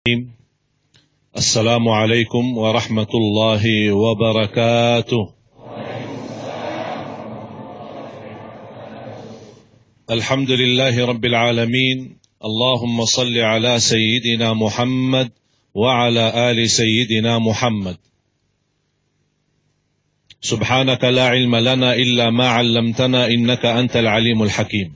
السلام عليكم ورحمة الله وبركاته. الحمد لله رب العالمين. اللهم صل على سيدنا محمد وعلى آل سيدنا محمد. سبحانك لا علم لنا إلا ما علمتنا إنك أنت العليم الحكيم.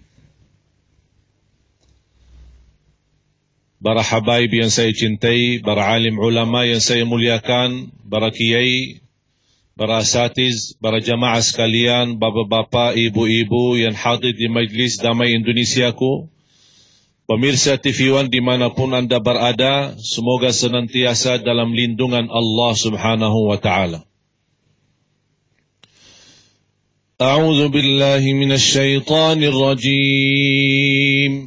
Para habaib yang saya cintai, para alim ulama yang saya muliakan, para kiai, para asatiz, para jamaah sekalian, bapak-bapak, ibu-ibu yang hadir di Majlis Damai Indonesiaku, pemirsa TV One dimanapun Anda berada, semoga senantiasa dalam lindungan Allah Subhanahu wa Ta'ala. A'udzu billahi minasy syaithanir rajim.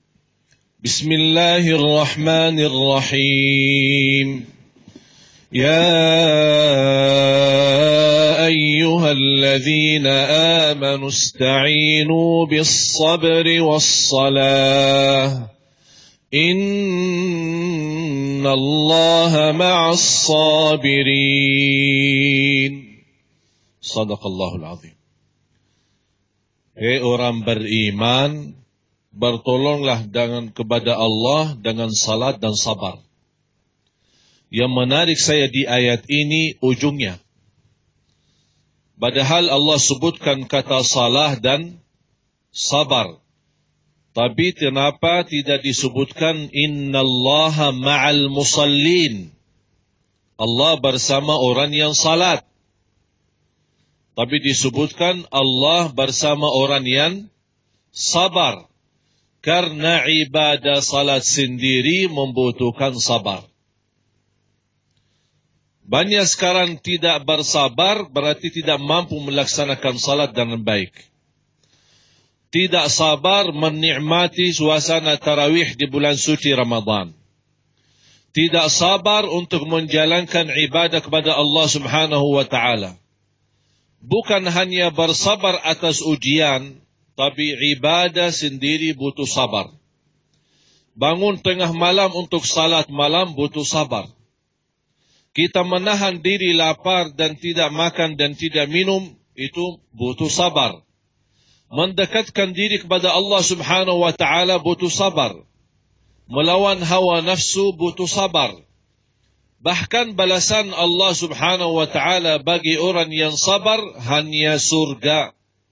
Bismillahirrahmanirrahim. Ya ayyuhalladzina amanu ista'inu bis-sabri was-salah. Innallaha ma'as-sabirin. Sadaqallahul azim. Hei orang beriman, bertolonglah kepada Allah dengan salat dan sabar. Yang menarik saya di ayat ini ujungnya. Padahal Allah sebutkan kata salah dan sabar. Tapi kenapa tidak disebutkan innallaha ma'al musallin? Allah bersama orang yang salat. Tapi disebutkan Allah bersama orang yang sabar. Karena ibadah salat sendiri membutuhkan sabar. Banyak sekarang tidak bersabar, berarti tidak mampu melaksanakan salat dengan baik. Tidak sabar menikmati suasana tarawih di bulan suci Ramadan. Tidak sabar untuk menjalankan ibadah kepada Allah Subhanahu wa Ta'ala. Bukan hanya bersabar atas ujian, tapi ibadah sendiri butuh sabar. Bangun tengah malam untuk salat malam butuh sabar. Kita menahan diri lapar dan tidak makan dan tidak minum, itu butuh sabar. Mendekatkan diri kepada Allah Subhanahu wa Ta'ala butuh sabar. Melawan hawa nafsu butuh sabar. Bahkan balasan Allah Subhanahu wa Ta'ala bagi orang yang sabar hanya surga.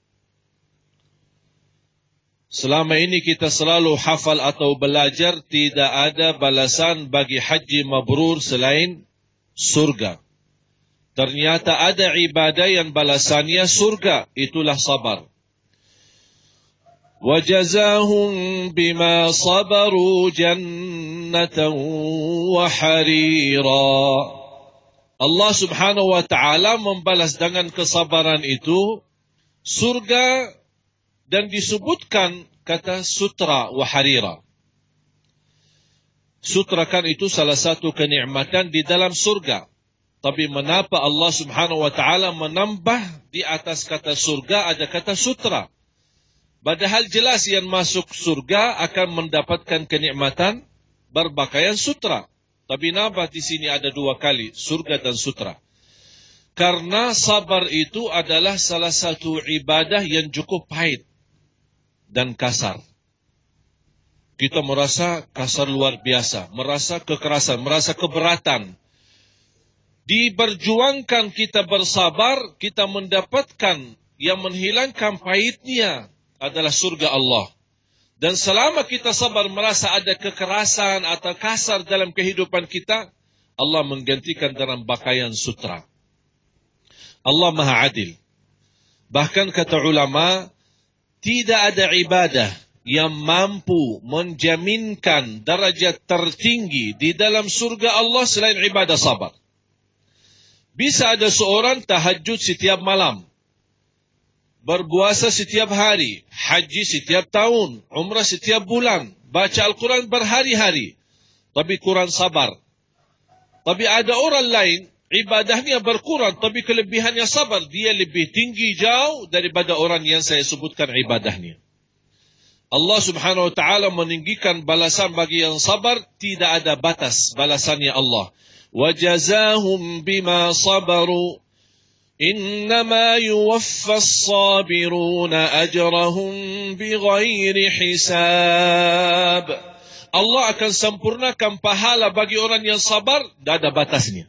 Selama ini kita selalu hafal atau belajar tidak ada balasan bagi haji mabrur selain surga. Ternyata ada ibadah yang balasannya surga, itulah sabar. وَجَزَاهُمْ بِمَا صَبَرُوا جَنَّةً وَحَرِيرًا. Allah Subhanahu wa Ta'ala membalas dengan kesabaran itu surga. Dan disebutkan kata sutra wa harira. Sutra kan itu salah satu kenikmatan di dalam surga. Tapi mengapa Allah Subhanahu wa Ta'ala menambah di atas kata surga ada kata sutra? Padahal jelas yang masuk surga akan mendapatkan kenikmatan berpakaian sutra. Tapi kenapa di sini ada dua kali surga dan sutra? Karena sabar itu adalah salah satu ibadah yang cukup pahit dan kasar. Kita merasa kasar luar biasa, merasa kekerasan, merasa keberatan. Diperjuangkan kita bersabar, kita mendapatkan yang menghilangkan pahitnya adalah surga Allah. Dan selama kita sabar merasa ada kekerasan atau kasar dalam kehidupan kita, Allah menggantikan dalam pakaian sutra. Allah Maha Adil. Bahkan kata ulama, tidak ada ibadah yang mampu menjaminkan derajat tertinggi di dalam surga Allah selain ibadah sabar. Bisa ada seorang tahajud setiap malam, berpuasa setiap hari, haji setiap tahun, umrah setiap bulan, baca Al-Quran berhari-hari, tapi kurang sabar. Tapi ada orang lain, ibadahnya berkurang, tapi kelebihannya sabar. Dia lebih tinggi jauh daripada orang yang saya sebutkan ibadahnya. Allah subhanahu wa ta'ala meninggikan balasan bagi yang sabar, tidak ada batas balasannya Allah. وَجَزَاهُمْ بِمَا صَبَرُوا إِنَّمَا يُوَفَّى الصَّابِرُونَ أَجْرَهُمْ بِغَيْرِ حِسَابٍ. Allah akan sempurnakan pahala bagi orang yang sabar, tidak ada batasnya.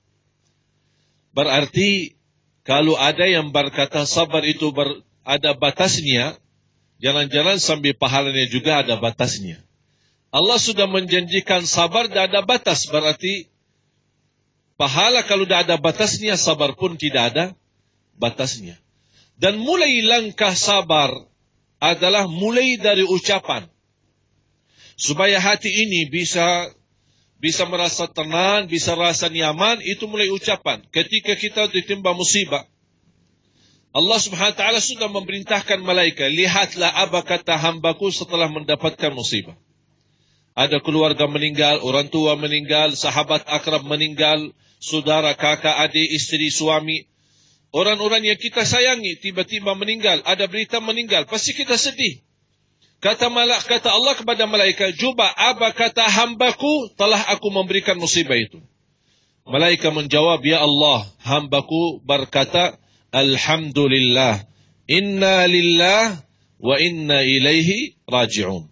Berarti, kalau ada yang berkata sabar itu ada batasnya, jangan-jangan sambil pahalanya juga ada batasnya. Allah sudah menjanjikan sabar tidak ada batas. Berarti pahala kalau tidak ada batasnya, sabar pun tidak ada batasnya. Dan mulai langkah sabar adalah mulai dari ucapan. Supaya hati ini bisa merasa tenang, bisa rasa nyaman, itu mulai ucapan. Ketika kita ditimpa musibah, Allah subhanahu wa ta'ala sudah memerintahkan malaikat, lihatlah apa kata hambaku setelah mendapatkan musibah. Ada keluarga meninggal, orang tua meninggal, sahabat akrab meninggal, saudara, kakak, adik, istri, suami. Orang-orang yang kita sayangi tiba-tiba meninggal, ada berita meninggal, pasti kita sedih. Kata Allah kepada malaikat, coba apa kata hambaku telah aku memberikan musibah itu. Malaikat menjawab, ya Allah, hambaku berkata, Alhamdulillah, inna lillah wa inna ilaihi raji'un.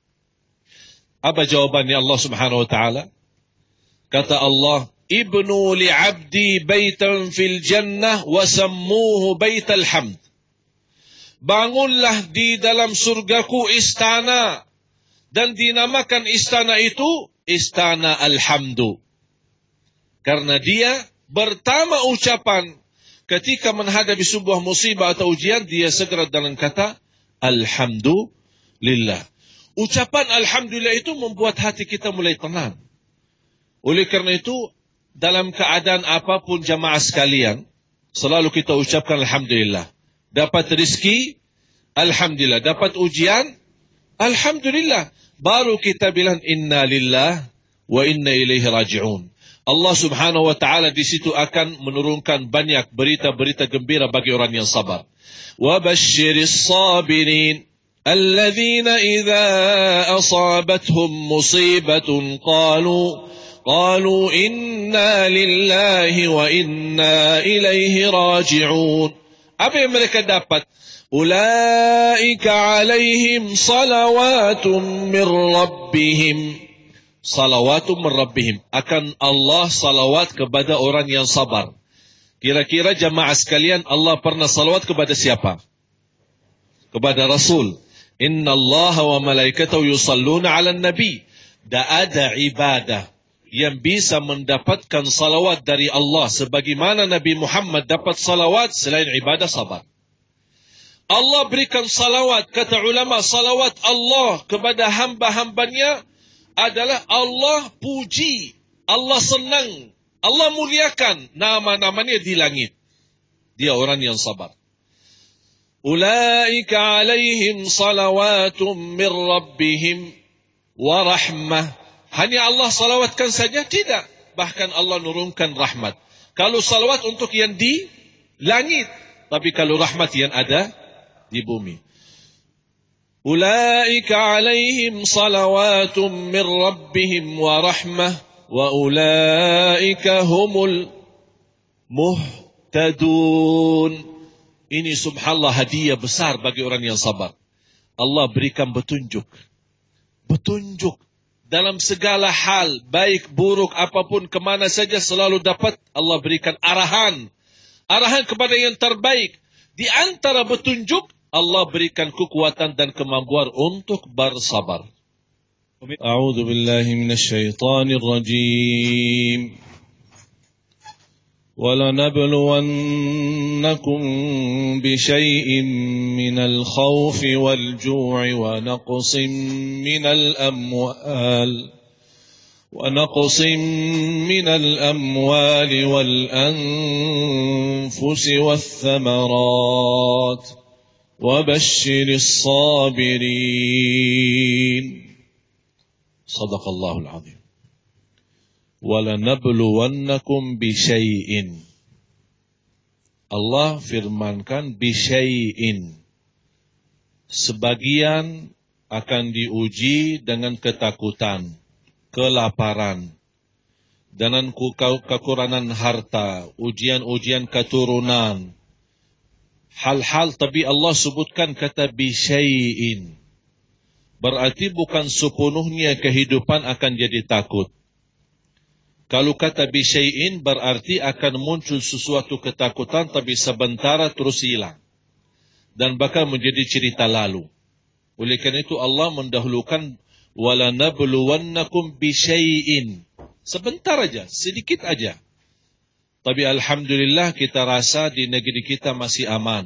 Apa jawabannya Allah subhanahu wa ta'ala? Kata Allah, ibnu li'abdi baitan fil jannah wa sammuhu baital hamd. Bangunlah di dalam surgaku istana, dan dinamakan istana itu istana alhamdu. Karena dia pertama ucapan ketika menghadapi sebuah musibah atau ujian, dia segera dalam kata alhamdulillah. Ucapan alhamdulillah itu membuat hati kita mulai tenang. Oleh karena itu, dalam keadaan apapun jamaah sekalian, selalu kita ucapkan alhamdulillah. Dapat rezeki, alhamdulillah. Dapat ujian, alhamdulillah. Baru kita bilang inna lillah wa inna ilaihi raji'un. Allah subhanahu wa ta'ala di situ akan menurunkan banyak berita-berita gembira bagi orang yang sabar. Wa basyiris sabirin alladzina idza asabathum musibatun qalu inna lillahi wa inna ilaihi raji'un. Apa yang mereka dapat? Ulaika alaihim salawatum min rabbihim. Salawatum min rabbihim. Akan Allah salawat kepada orang yang sabar. Kira-kira jamaah sekalian, Allah pernah salawat kepada siapa? Kepada Rasul. Inna Allah wa malaikatahu yusalluna ala nabi. Tak ada ibadah yang bisa mendapatkan salawat dari Allah sebagaimana Nabi Muhammad dapat salawat selain ibadah sabar. Allah berikan salawat, kata ulama, salawat Allah kepada hamba-hambanya adalah Allah puji, Allah senang, Allah muliakan nama-namanya di langit. Dia orang yang sabar. Ulaika alaihim salawatum min rabbihim wa rahmah. Hanya Allah salawatkan saja? Tidak. Bahkan Allah nurunkan rahmat. Kalau salawat untuk yang di langit. Tapi kalau rahmat yang ada di bumi. Ulaika alaihim salawatum min rabbihim wa rahmah. Wa ulaika humul muhtadun. Ini subhanallah hadiah besar bagi orang yang sabar. Allah berikan petunjuk. Petunjuk. Dalam segala hal, baik, buruk, apapun, kemana saja selalu dapat Allah berikan arahan. Arahan kepada yang terbaik. Di antara petunjuk, Allah berikan kekuatan dan kemampuan untuk bersabar. A'udzu billahi minasyaitonir rajim. وَلَنَبْلُوَنَّكُمْ بِشَيْءٍ مِّنَ الْخَوْفِ وَالْجُوعِ وَنَقْصٍ مِّنَ الْأَمْوَالِ وَالْأَنفُسِ وَالثَّمَرَاتِ وَبَشِّرِ الصَّابِرِينَ. صدق الله العظيم. وَلَنَبْلُوَنَّكُمْ بِشَيْءٍ. Allah firmankan bisyai'in. Sebagian akan diuji dengan ketakutan, kelaparan, dengan kekurangan harta, ujian-ujian keturunan. Hal-hal tapi Allah sebutkan kata bisyai'in. Berarti bukan sepenuhnya kehidupan akan jadi takut. Kalau kata bisyai'in berarti akan muncul sesuatu ketakutan tapi sementara terus hilang. Dan bakal menjadi cerita lalu. Oleh karena itu Allah mendahulukan walanabluwannakum bisyai'in. Sebentar aja, sedikit aja. Tapi alhamdulillah kita rasa di negeri kita masih aman.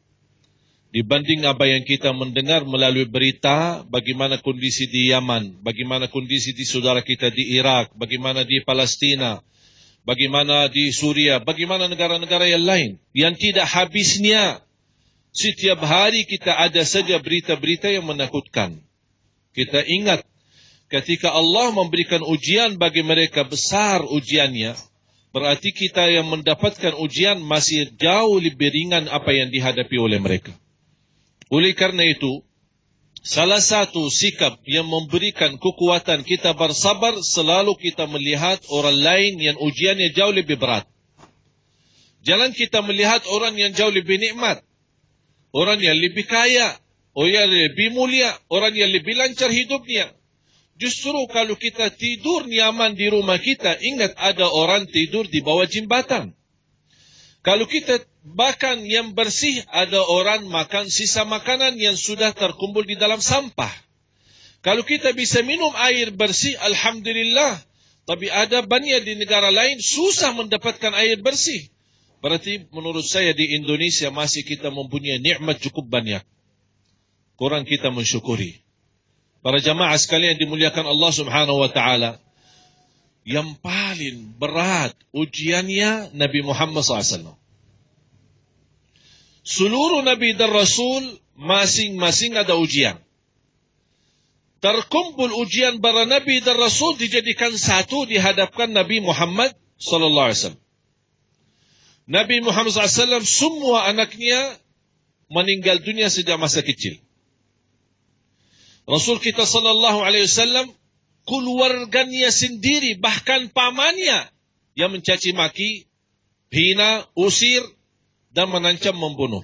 Dibanding apa yang kita mendengar melalui berita, bagaimana kondisi di Yaman, bagaimana kondisi di saudara kita di Irak, bagaimana di Palestina, bagaimana di Suria, bagaimana negara-negara yang lain. Yang tidak habisnya, setiap hari kita ada saja berita-berita yang menakutkan. Kita ingat, ketika Allah memberikan ujian bagi mereka besar ujiannya, berarti kita yang mendapatkan ujian masih jauh lebih ringan apa yang dihadapi oleh mereka. Oleh karena itu, salah satu sikap yang memberikan kekuatan kita bersabar, selalu kita melihat orang lain yang ujiannya jauh lebih berat. Jangan kita melihat orang yang jauh lebih nikmat, orang yang lebih kaya, orang yang lebih mulia, orang yang lebih lancar hidupnya. Justru kalau kita tidur nyaman di rumah kita, ingat ada orang tidur di bawah jembatan. Kalau kita makan yang bersih, ada orang makan sisa makanan yang sudah terkumpul di dalam sampah. Kalau kita bisa minum air bersih, alhamdulillah. Tapi ada banyak di negara lain susah mendapatkan air bersih. Berarti menurut saya di Indonesia masih kita mempunyai nikmat cukup banyak. Kurang kita mensyukuri. Para jamaah sekalian dimuliakan Allah Subhanahu wa taala, yang paling berat ujiannya Nabi Muhammad SAW. Seluruh Nabi dan Rasul masing-masing ada ujian. Terkumpul ujian para Nabi dan Rasul dijadikan satu di hadapan Nabi Muhammad SAW. Nabi Muhammad SAW semua anaknya meninggal dunia sejak masa kecil. Rasul kita sallallahu alaihi wasallam keluarganya sendiri, bahkan pamannya yang mencaci maki, hina, usir dan mengancam membunuh.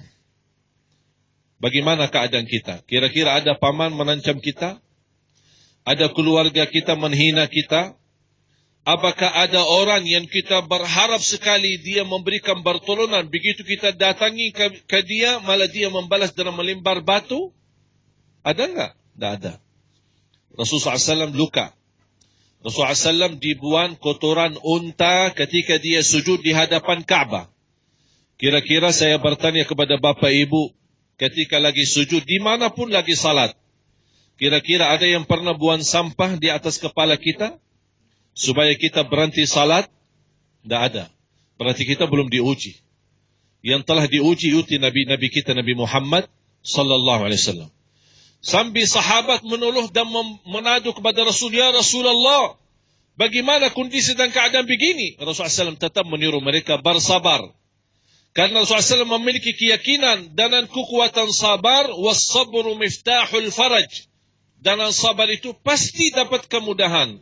Bagaimana keadaan kita? Kira-kira ada paman mengancam kita? Ada keluarga kita menghina kita? Apakah ada orang yang kita berharap sekali dia memberikan pertolongan, begitu kita datangi ke dia malah dia membalas dengan melempar batu? Ada enggak? Tidak ada. Rasulullah SAW luka. Rasulullah SAW dibuang kotoran unta ketika dia sujud di hadapan Ka'bah. Kira-kira saya bertanya kepada bapak ibu, ketika lagi sujud, dimanapun lagi salat, kira-kira ada yang pernah buang sampah di atas kepala kita supaya kita berhenti salat? Tidak ada. Berarti kita belum diuji. Yang telah diuji itu Nabi kita, Nabi Muhammad sallallahu alaihi wasallam. Sampai sahabat menuluh dan menadu kepada Rasul, ya Rasulullah, bagaimana kondisi dan keadaan begini? Rasulullah SAW tetap menyuruh mereka bersabar. Karena Rasulullah SAW memiliki keyakinan dan kekuatan sabar, was-sabru miftahul faraj. Dan sabar itu pasti dapat kemudahan.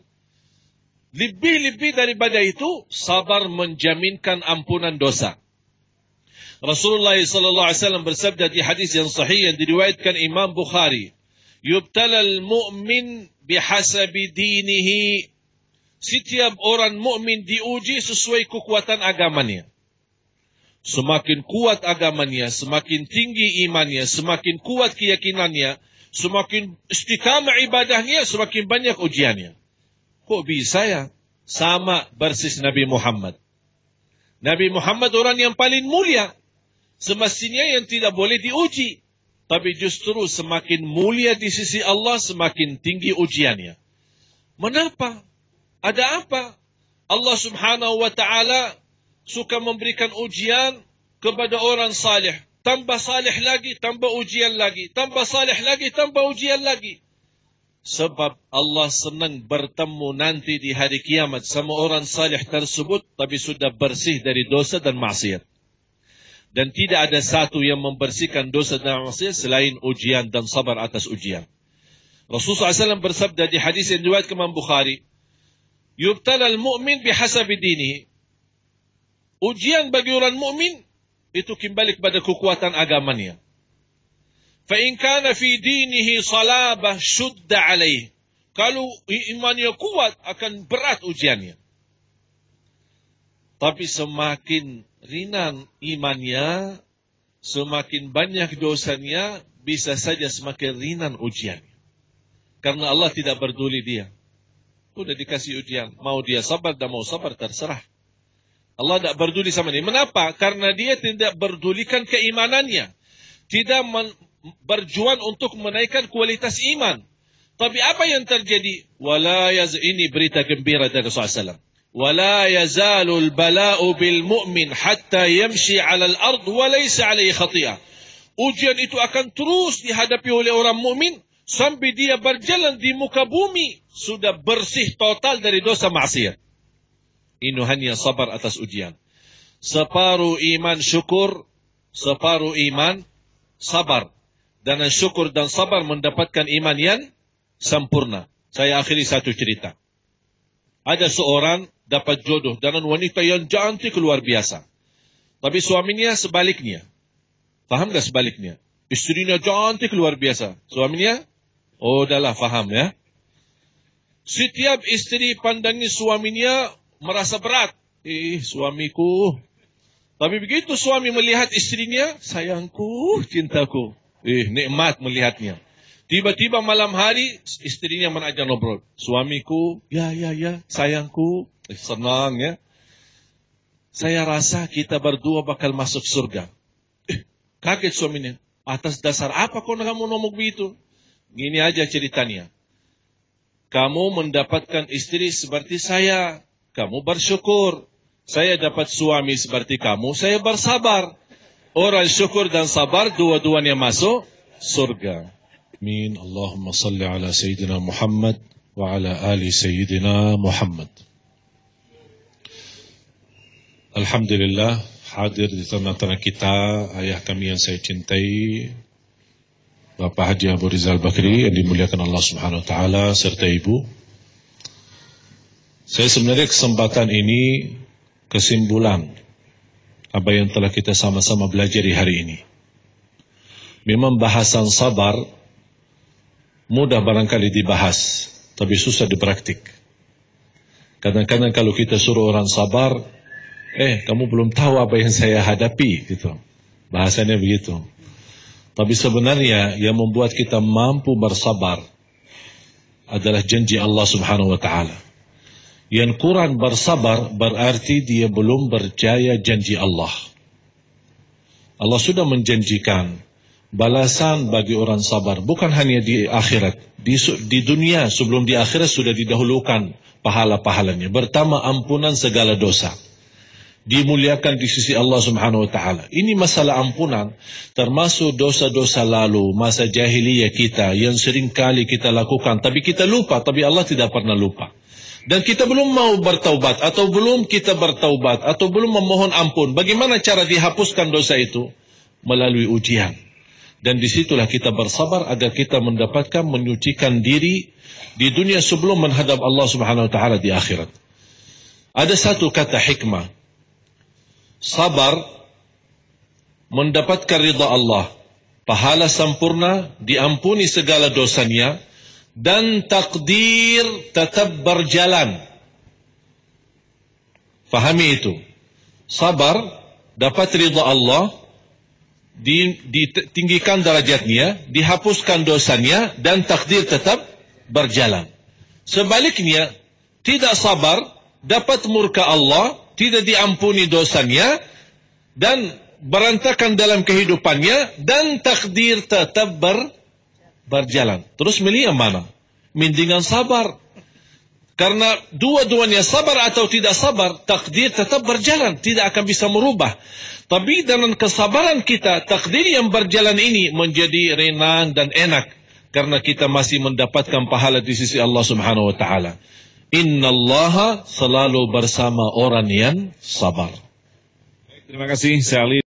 Lebih-lebih daripada itu, sabar menjaminkan ampunan dosa. Rasulullah SAW bersabda di hadis yang sahih yang diriwayatkan Imam Bukhari, yubtalal mu'min bihasabi dinihi. Setiap orang mukmin diuji sesuai kekuatan agamanya. Semakin kuat agamanya, semakin tinggi imannya, semakin kuat keyakinannya, semakin istiqamah ibadahnya, semakin banyak ujiannya. Kok bisa ya? Sama persis Nabi Muhammad. Nabi Muhammad orang yang paling mulia. Semestinya yang tidak boleh diuji. Tapi justru semakin mulia di sisi Allah, semakin tinggi ujiannya. Mengapa? Ada apa? Allah Subhanahu wa ta'ala suka memberikan ujian kepada orang saleh. Tambah saleh lagi, tambah ujian lagi. Tambah saleh lagi, tambah ujian lagi. Sebab Allah senang bertemu nanti di hari kiamat sama orang saleh tersebut, tapi sudah bersih dari dosa dan maksiat. Dan tidak ada satu yang membersihkan dosa dan maksiat selain ujian dan sabar atas ujian. Rasulullah SAW bersabda di hadis yang diriwayatkan Imam Bukhari, "Yubtala al-mu'min bihasabi dinihi." Ujian bagi orang mukmin itu kembali kepada kekuatan agamanya. Fa in kana fi dinihi salabah shudda alaih. Kalau imannya kuat akan berat ujiannya. Tapi semakin ringan imannya, semakin banyak dosanya, bisa saja semakin ringan ujiannya. Karena Allah tidak peduli dia. Sudah dikasih ujian. Mau dia sabar dan mau sabar terserah. Allah tidak peduli sama dia. Mengapa? Karena dia tidak pedulikan keimanannya. Tidak berjuang untuk menaikkan kualitas iman. Tapi apa yang terjadi? Ini berita gembira dari Rasulullah SAW. ولا يزال البلاء بالمؤمن حتى يمشي على الأرض وليس عليه خطيئة. Ujian itu akan terus dihadapi oleh orang mukmin sampai dia berjalan di muka bumi sudah bersih total dari dosa maksiat. Ini hanya sabar atas ujian. Separuh iman syukur, separuh iman sabar. Dan syukur dan sabar mendapatkan iman yang sempurna. Saya akhiri satu cerita. Ada seorang dapat jodoh dengan wanita yang cantik luar biasa. Tapi suaminya sebaliknya. Faham gak sebaliknya? Istrinya cantik luar biasa. Suaminya? Oh, udahlah faham ya. Setiap istri pandangi suaminya merasa berat. Suamiku. Tapi begitu suami melihat istrinya, sayangku, cintaku. Nikmat melihatnya. Tiba-tiba malam hari istrinya menajak ngobrol. Suamiku, ya, sayangku. Senang ya. Saya rasa kita berdua bakal masuk surga. Kaget suaminya. Atas dasar apa kau kamu ngomong begitu? Gini aja ceritanya. Kamu mendapatkan istri seperti saya. Kamu bersyukur. Saya dapat suami seperti kamu. Saya bersabar. Orang syukur dan sabar dua-duanya masuk surga. Amin. Allahumma salli ala Sayyidina Muhammad wa ala ali Sayyidina Muhammad. Alhamdulillah, hadir di tengah-tengah kita ayah kami yang saya cintai, Bapak Haji Abu Rizal Bakri yang dimuliakan Allah Subhanahu wa taala serta ibu. Saya sebenarnya kesempatan ini kesimpulan apa yang telah kita sama-sama belajar di hari ini. Memang bahasan sabar mudah barangkali dibahas, tapi susah dipraktik. Kadang-kadang kalau kita suruh orang sabar, kamu belum tahu apa yang saya hadapi, gitu. Bahasanya begitu. Tapi sebenarnya yang membuat kita mampu bersabar adalah janji Allah Subhanahu wa taala. Yang kurang bersabar berarti dia belum percaya janji Allah. Allah sudah menjanjikan balasan bagi orang sabar, bukan hanya di akhirat. Di dunia sebelum di akhirat sudah didahulukan pahala-pahalanya. Pertama, ampunan segala dosa. Dimuliakan di sisi Allah Subhanahu wa taala. Ini masalah ampunan termasuk dosa-dosa lalu, masa jahiliyah kita yang sering kali kita lakukan, tapi kita lupa, tapi Allah tidak pernah lupa. Dan kita belum mau bertaubat, atau belum kita bertaubat, atau belum memohon ampun. Bagaimana cara dihapuskan dosa itu? Melalui ujian. Dan disitulah kita bersabar agar kita mendapatkan menyucikan diri di dunia sebelum menghadap Allah Subhanahu wa taala di akhirat. Ada satu kata hikmah. Sabar mendapatkan ridha Allah, pahala sempurna, diampuni segala dosanya, dan takdir tetap berjalan. Fahami itu. Sabar dapat ridha Allah, ditinggikan derajatnya, dihapuskan dosanya, dan takdir tetap berjalan. Sebaliknya, tidak sabar dapat murka Allah, tidak diampuni dosanya, dan berantakan dalam kehidupannya, dan takdir tetap berjalan. Terus milih yang mana? Mendingan sabar. Karena dua-duanya sabar atau tidak sabar, takdir tetap berjalan, tidak akan bisa merubah. Tapi dengan kesabaran kita, takdir yang berjalan ini menjadi ringan dan enak. Karena kita masih mendapatkan pahala di sisi Allah Subhanahu wa taala. Innallaha selalu bersama orang yang sabar. Terima kasih, saya Ali.